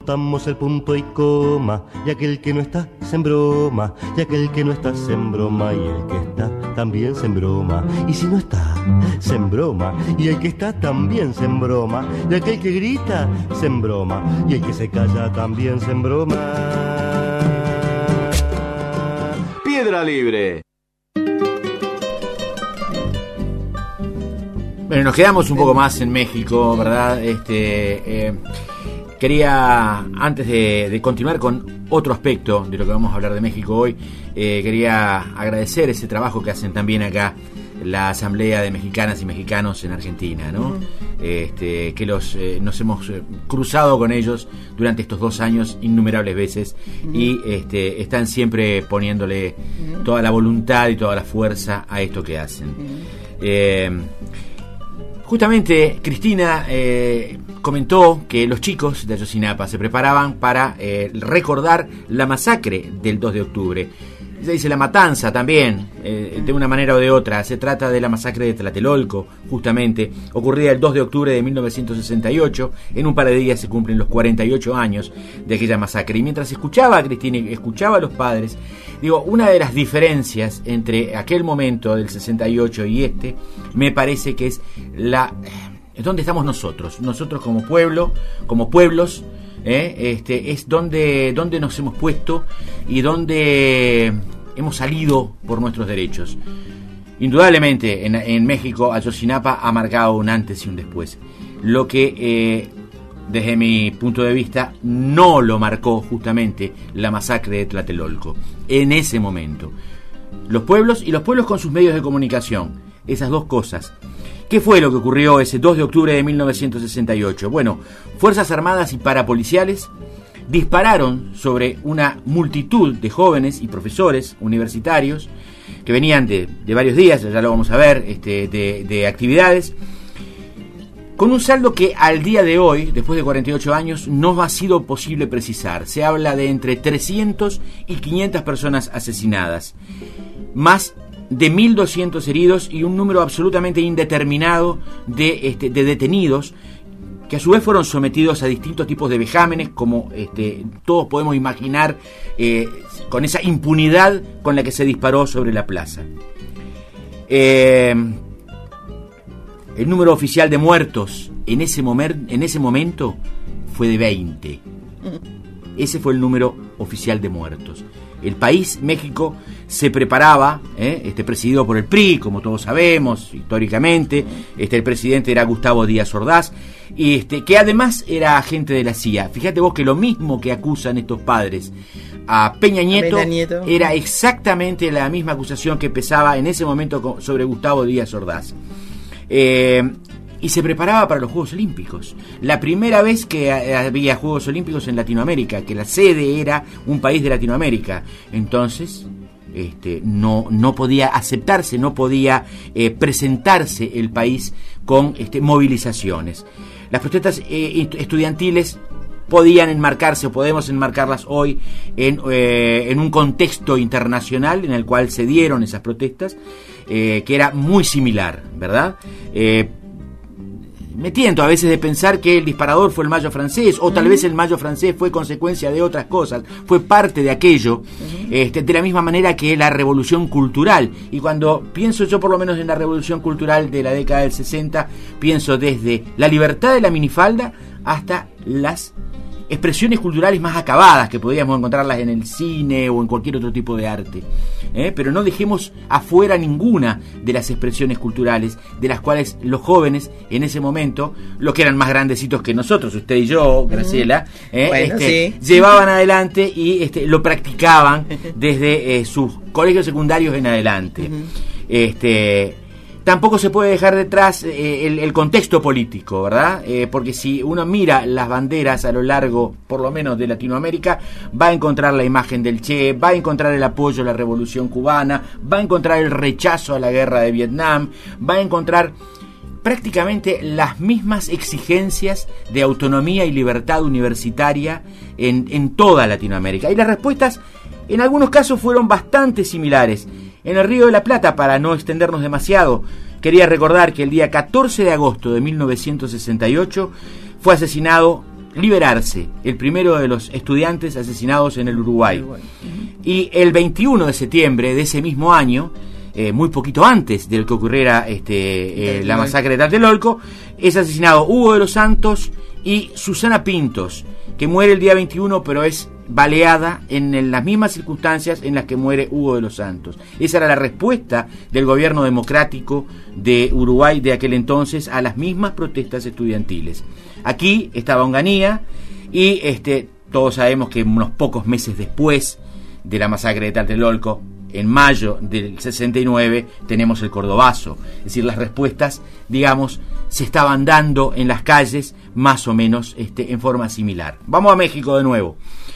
notamos el punto y coma, y aquel que no está se embroma, y aquel que no está se embroma, y el que está también se embroma, y si no está se embroma, y el que está también se embroma, y aquel que grita se embroma, y el que se calla también se embroma. Piedra Libre. Bueno, nos quedamos un poco más en México, ¿verdad? Quería, antes de continuar con otro aspecto de lo que vamos a hablar de México hoy, quería agradecer ese trabajo que hacen también acá la Asamblea de Mexicanas y Mexicanos en Argentina, ¿no? Que nos hemos cruzado con ellos durante estos 2 años innumerables veces y están siempre poniéndole toda la voluntad y toda la fuerza a esto que hacen. Justamente Cristina comentó que los chicos de Ayotzinapa se preparaban para recordar la masacre del 2 de octubre. Se dice la matanza también, de una manera o de otra. Se trata de la masacre de Tlatelolco, justamente, ocurrida el 2 de octubre de 1968. En un par de días se cumplen los 48 años de aquella masacre. Y mientras escuchaba a Cristina y escuchaba a los padres, digo, una de las diferencias entre aquel momento del 68 y me parece que es donde estamos nosotros como pueblo, como pueblos. Es donde nos hemos puesto y donde hemos salido por nuestros derechos. Indudablemente en México Ayotzinapa ha marcado un antes y un después. Lo que desde mi punto de vista no lo marcó justamente la masacre de Tlatelolco en ese momento. Los pueblos y los pueblos con sus medios de comunicación, esas dos cosas. ¿Qué fue lo que ocurrió ese 2 de octubre de 1968? Bueno, Fuerzas Armadas y parapoliciales dispararon sobre una multitud de jóvenes y profesores universitarios que venían de varios días, ya lo vamos a ver, de actividades, con un saldo que al día de hoy, después de 48 años, no ha sido posible precisar. Se habla de entre 300 y 500 personas asesinadas, más de 1.200 heridos y un número absolutamente indeterminado de detenidos que a su vez fueron sometidos a distintos tipos de vejámenes, como todos podemos imaginar, con esa impunidad con la que se disparó sobre la plaza. El número oficial de muertos en ese momento fue de 20. Ese fue el número oficial de muertos. El país, México, se preparaba, presidido por el PRI, como todos sabemos, históricamente. El presidente era Gustavo Díaz Ordaz, que además era agente de la CIA. Fíjate vos que lo mismo que acusan estos padres a Peña Nieto era exactamente la misma acusación que pesaba en ese momento sobre Gustavo Díaz Ordaz. Y se preparaba para los Juegos Olímpicos. La primera vez que había Juegos Olímpicos en Latinoamérica, que la sede era un país de Latinoamérica. Entonces, no podía aceptarse, no podía presentarse el país con movilizaciones. Las protestas estudiantiles podían enmarcarse, o podemos enmarcarlas hoy, en un contexto internacional en el cual se dieron esas protestas, que era muy similar, ¿verdad? Me tiento a veces de pensar que el disparador fue el Mayo francés, o tal vez el Mayo francés fue consecuencia de otras cosas, fue parte de aquello, de la misma manera que la revolución cultural. Y cuando pienso yo por lo menos en la revolución cultural de la década del 60, pienso desde la libertad de la minifalda hasta las expresiones culturales más acabadas, que podíamos encontrarlas en el cine o en cualquier otro tipo de arte. Pero no dejemos afuera ninguna de las expresiones culturales de las cuales los jóvenes en ese momento, los que eran más grandecitos que nosotros, usted y yo, Graciela, sí, llevaban adelante y lo practicaban desde sus colegios secundarios en adelante. Tampoco se puede dejar detrás el contexto político, ¿verdad? Porque si uno mira las banderas a lo largo, por lo menos de Latinoamérica, va a encontrar la imagen del Che, va a encontrar el apoyo a la Revolución Cubana, va a encontrar el rechazo a la guerra de Vietnam, va a encontrar prácticamente las mismas exigencias de autonomía y libertad universitaria en toda Latinoamérica. Y las respuestas, en algunos casos, fueron bastante similares. En el Río de la Plata, para no extendernos demasiado, quería recordar que el día 14 de agosto de 1968 fue asesinado liberarse el primero de los estudiantes asesinados en el Uruguay. Y el 21 de septiembre de ese mismo año, muy poquito antes de que ocurriera la masacre de Tlatelolco, es asesinado Hugo de los Santos y Susana Pintos, que muere el día 21, pero es baleada en las mismas circunstancias en las que muere Hugo de los Santos. Esa era la respuesta del gobierno democrático de Uruguay de aquel entonces a las mismas protestas estudiantiles. Aquí estaba Onganía y todos sabemos que unos pocos meses después de la masacre de Tlatelolco, en mayo del 69, tenemos el Cordobazo. Es decir, las respuestas, digamos, se estaban dando en las calles más o menos en forma similar. Vamos a México de nuevo.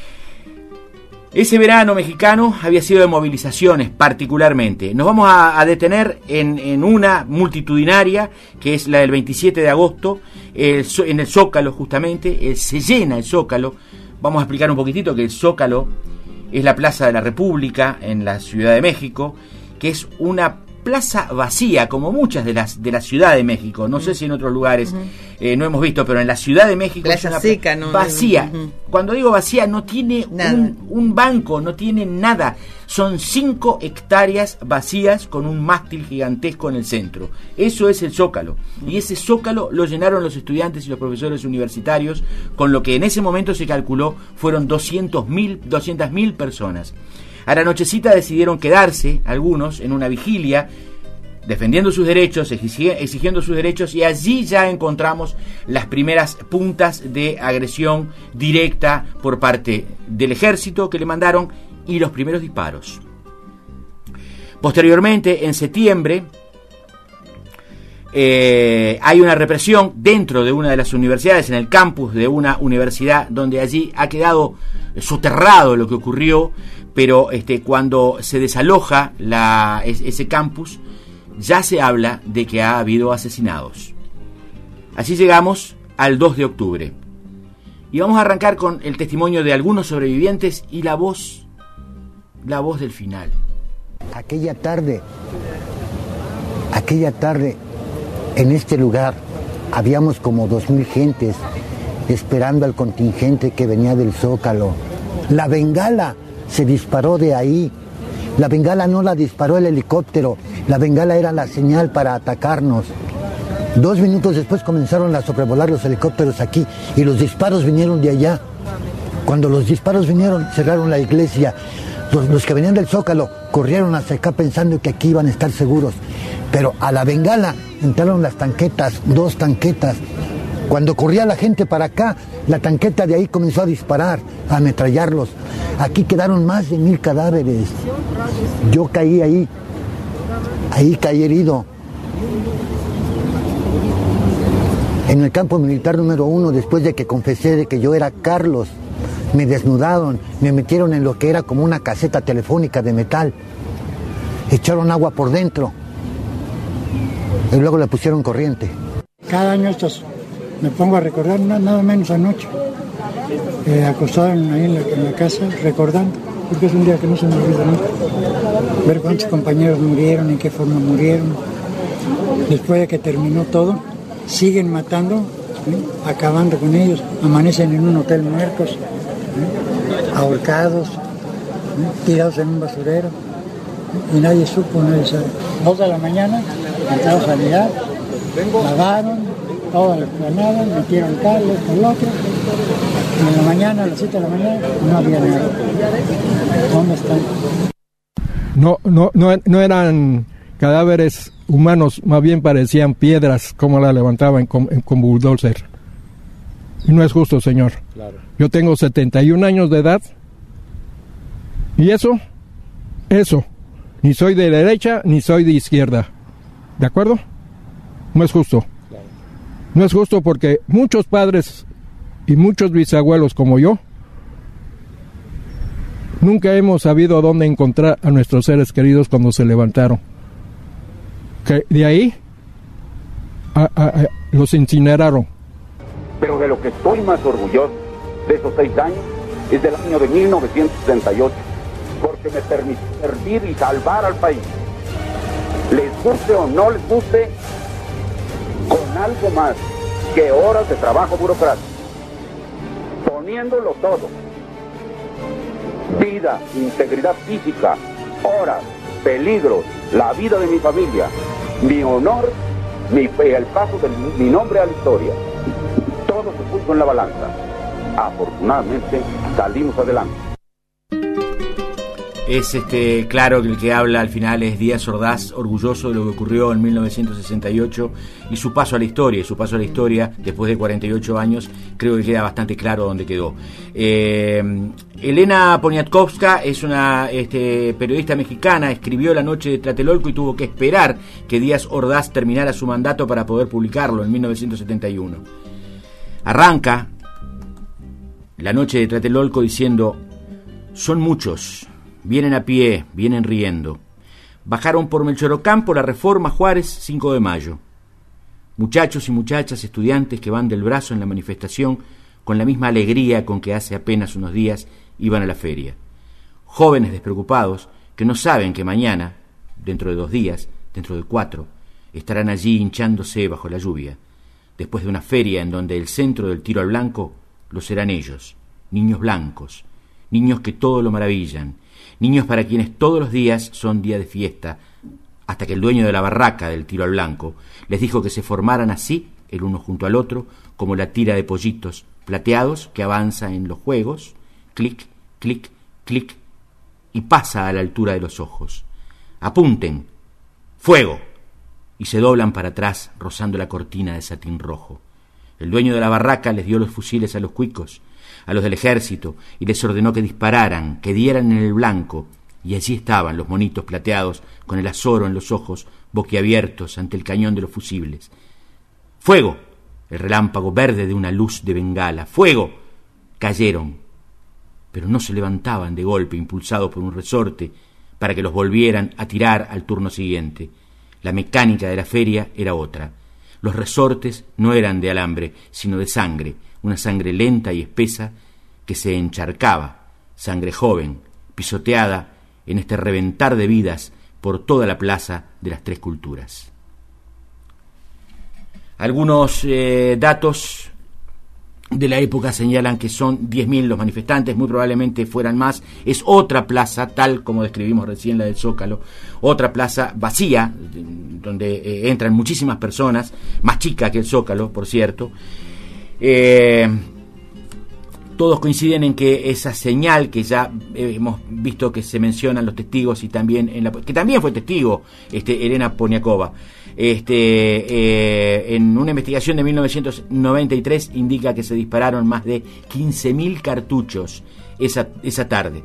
Ese verano mexicano había sido de movilizaciones particularmente. Nos vamos a detener en una multitudinaria, que es la del 27 de agosto, en el Zócalo justamente. Se llena el Zócalo. Vamos a explicar un poquitito que el Zócalo es la Plaza de la República en la Ciudad de México, que es una plaza vacía, como muchas de la Ciudad de México. No sé si en otros lugares no hemos visto, pero en la Ciudad de México plaza es una seca, ¿no? Vacía. Cuando digo vacía, no tiene un banco, no tiene nada. Son 5 hectáreas vacías con un mástil gigantesco en el centro. Eso es el Zócalo. Y ese Zócalo lo llenaron los estudiantes y los profesores universitarios, con lo que en ese momento se calculó fueron 200.000 personas. A la nochecita decidieron quedarse algunos en una vigilia, defendiendo sus derechos, exigiendo sus derechos, y allí ya encontramos las primeras puntas de agresión directa por parte del ejército que le mandaron y los primeros disparos. Posteriormente, en septiembre, hay una represión dentro de una de las universidades, en el campus de una universidad, donde allí ha quedado soterrado lo que ocurrió, pero cuando se desaloja ese campus, ya se habla de que ha habido asesinados. Así llegamos al 2 de octubre. Y vamos a arrancar con el testimonio de algunos sobrevivientes y la voz del final. Aquella tarde, en este lugar, habíamos como 2,000 gentes esperando al contingente que venía del Zócalo. La bengala se disparó de ahí. La bengala no la disparó el helicóptero, la bengala era la señal para atacarnos. 2 minutos después comenzaron a sobrevolar los helicópteros aquí y los disparos vinieron de allá. Cuando los disparos vinieron, cerraron la iglesia. Los que venían del Zócalo corrieron hacia acá pensando que aquí iban a estar seguros. Pero a la bengala entraron las tanquetas, 2 tanquetas. Cuando corría la gente para acá, la tanqueta de ahí comenzó a disparar, a ametrallarlos. Aquí quedaron más de 1,000 cadáveres. Yo caí ahí caí herido. En el campo militar número 1, después de que confesé de que yo era Carlos, me desnudaron, me metieron en lo que era como una caseta telefónica de metal. Echaron agua por dentro y luego le pusieron corriente. Cada año me pongo a recordar, nada menos anoche, acostado ahí en la casa, recordando, porque es un día que no se me olvida nunca. Ver cuántos compañeros murieron, en qué forma murieron. Después de que terminó todo, siguen matando, acabando con ellos, amanecen en un hotel muertos, ahorcados, tirados en un basurero, y nadie supo, nadie sabe. 2 de la mañana, entraron a sanidad, lavaron toda la explanada, metieron cables con el otro, y en la mañana, a las 7 de la mañana, no había nada. ¿Dónde están? No eran cadáveres humanos, más bien parecían piedras, como la levantaban con bulldozer. Y no es justo, señor. Claro. Yo tengo 71 años de edad, y eso, ni soy de derecha ni soy de izquierda. ¿De acuerdo? No es justo. Claro. No es justo porque muchos padres y muchos bisabuelos como yo nunca hemos sabido dónde encontrar a nuestros seres queridos cuando se levantaron. Que de ahí los incineraron. Pero de lo que estoy más orgulloso de esos 6 años es del año de 1968, porque me permitió servir y salvar al país. Les guste o no les guste, con algo más que horas de trabajo burocrático. poniéndolo todo. Vida, integridad física, horas, peligros, la vida de mi familia, mi honor, el paso de mi nombre a la historia. Todo se puso en la balanza. Afortunadamente salimos adelante. Es claro que el que habla al final es Díaz Ordaz, orgulloso de lo que ocurrió en 1968 y su paso a la historia. Y su paso a la historia, después de 48 años, creo que queda bastante claro dónde quedó. Elena Poniatowska es una periodista mexicana, escribió La noche de Tlatelolco y tuvo que esperar que Díaz Ordaz terminara su mandato para poder publicarlo en 1971. Arranca La noche de Tlatelolco diciendo: son muchos. Vienen a pie, vienen riendo. Bajaron por Melchorocampo, La Reforma, Juárez, 5 de mayo. Muchachos y muchachas, estudiantes que van del brazo en la manifestación con la misma alegría con que hace apenas unos días iban a la feria. Jóvenes despreocupados que no saben que mañana, dentro de 2 días, dentro de 4, estarán allí hinchándose bajo la lluvia, después de una feria en donde el centro del tiro al blanco lo serán ellos, niños blancos, niños que todo lo maravillan, niños para quienes todos los días son día de fiesta, hasta que el dueño de la barraca del tiro al blanco les dijo que se formaran así, el uno junto al otro, como la tira de pollitos plateados que avanza en los juegos, clic, clic, clic, y pasa a la altura de los ojos. Apunten, fuego, y se doblan para atrás rozando la cortina de satín rojo. El dueño de la barraca les dio los fusiles a los cuicos, a los del ejército, y les ordenó que dispararan, que dieran en el blanco, y allí estaban los monitos plateados con el azoro en los ojos, boquiabiertos ante el cañón de los fusibles. ¡Fuego! El relámpago verde de una luz de bengala. ¡Fuego! Cayeron, pero no se levantaban de golpe, impulsados por un resorte, para que los volvieran a tirar al turno siguiente. La mecánica de la feria era otra. Los resortes no eran de alambre, sino de sangre, una sangre lenta y espesa que se encharcaba, sangre joven, pisoteada en este reventar de vidas por toda la plaza de las 3 culturas. Algunos datos de la época señalan que son 10.000 los manifestantes, muy probablemente fueran más. Es otra plaza, tal como describimos recién la del Zócalo, otra plaza vacía, donde entran muchísimas personas, más chica que el Zócalo, por cierto. Todos coinciden en que esa señal que ya hemos visto que se mencionan los testigos y también que también fue testigo Elena Poniatowska, en una investigación de 1993 indica que se dispararon más de 15.000 cartuchos esa tarde.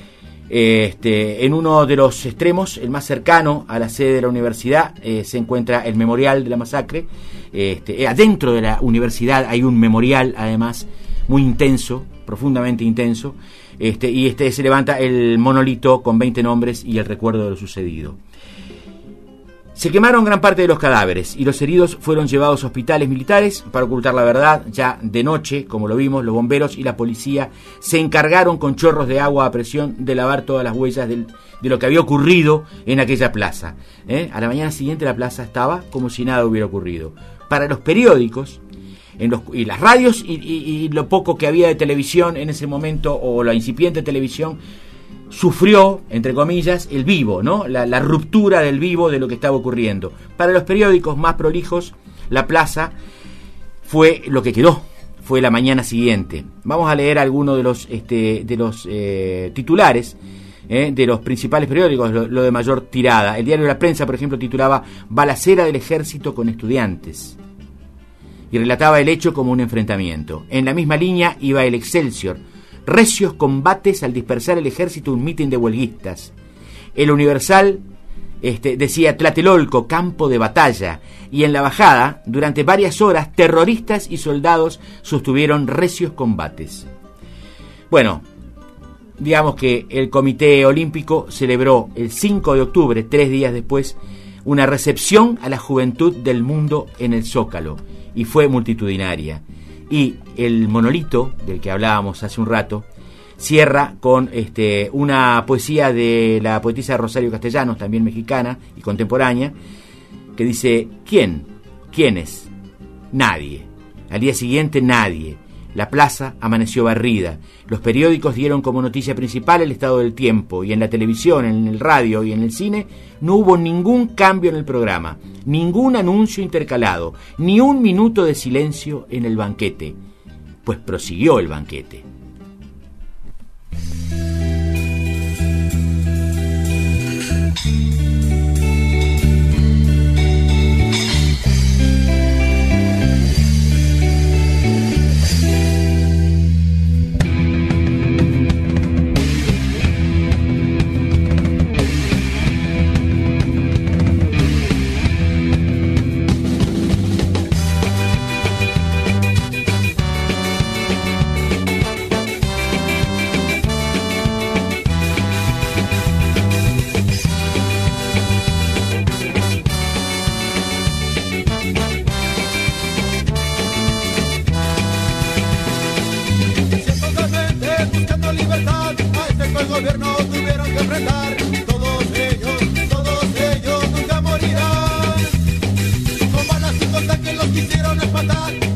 En uno de los extremos, el más cercano a la sede de la universidad, se encuentra el memorial de la masacre. Adentro de la universidad hay un memorial, además, muy intenso, profundamente intenso, y se levanta el monolito con 20 nombres y el recuerdo de lo sucedido. Se quemaron gran parte de los cadáveres y los heridos fueron llevados a hospitales militares para ocultar la verdad. Ya de noche, como lo vimos, los bomberos y la policía se encargaron con chorros de agua a presión de lavar todas las huellas de lo que había ocurrido en aquella plaza. A la mañana siguiente la plaza estaba como si nada hubiera ocurrido. Para los periódicos y las radios y lo poco que había de televisión en ese momento, o la incipiente televisión, sufrió, entre comillas, el vivo, ¿no? La ruptura del vivo de lo que estaba ocurriendo. Para los periódicos más prolijos, la plaza fue lo que quedó, fue la mañana siguiente. Vamos a leer algunos de los titulares de los principales periódicos, lo de mayor tirada. El diario La Prensa, por ejemplo, titulaba "Balacera del ejército con estudiantes", y relataba el hecho como un enfrentamiento. En la misma línea iba el Excelsior: "Recios combates al dispersar el ejército un mitin de huelguistas". El Universal decía "Tlatelolco, campo de batalla", y en la bajada, durante varias horas, terroristas y soldados sostuvieron recios combates. Bueno, digamos que el Comité Olímpico celebró el 5 de octubre, 3 días después, una recepción a la juventud del mundo en el Zócalo, y fue multitudinaria. Y el monolito, del que hablábamos hace un rato, cierra con una poesía de la poetisa Rosario Castellanos, también mexicana y contemporánea, que dice: ¿Quién? ¿Quiénes? Nadie. Al día siguiente, nadie. La plaza amaneció barrida. Los periódicos dieron como noticia principal el estado del tiempo, y en la televisión, en el radio y en el cine no hubo ningún cambio en el programa, ningún anuncio intercalado, ni un minuto de silencio en el banquete, pues prosiguió el banquete. Gobierno tuvieron que enfrentar, todos ellos nunca morirán. Con balas y con tanques los quisieron espantar.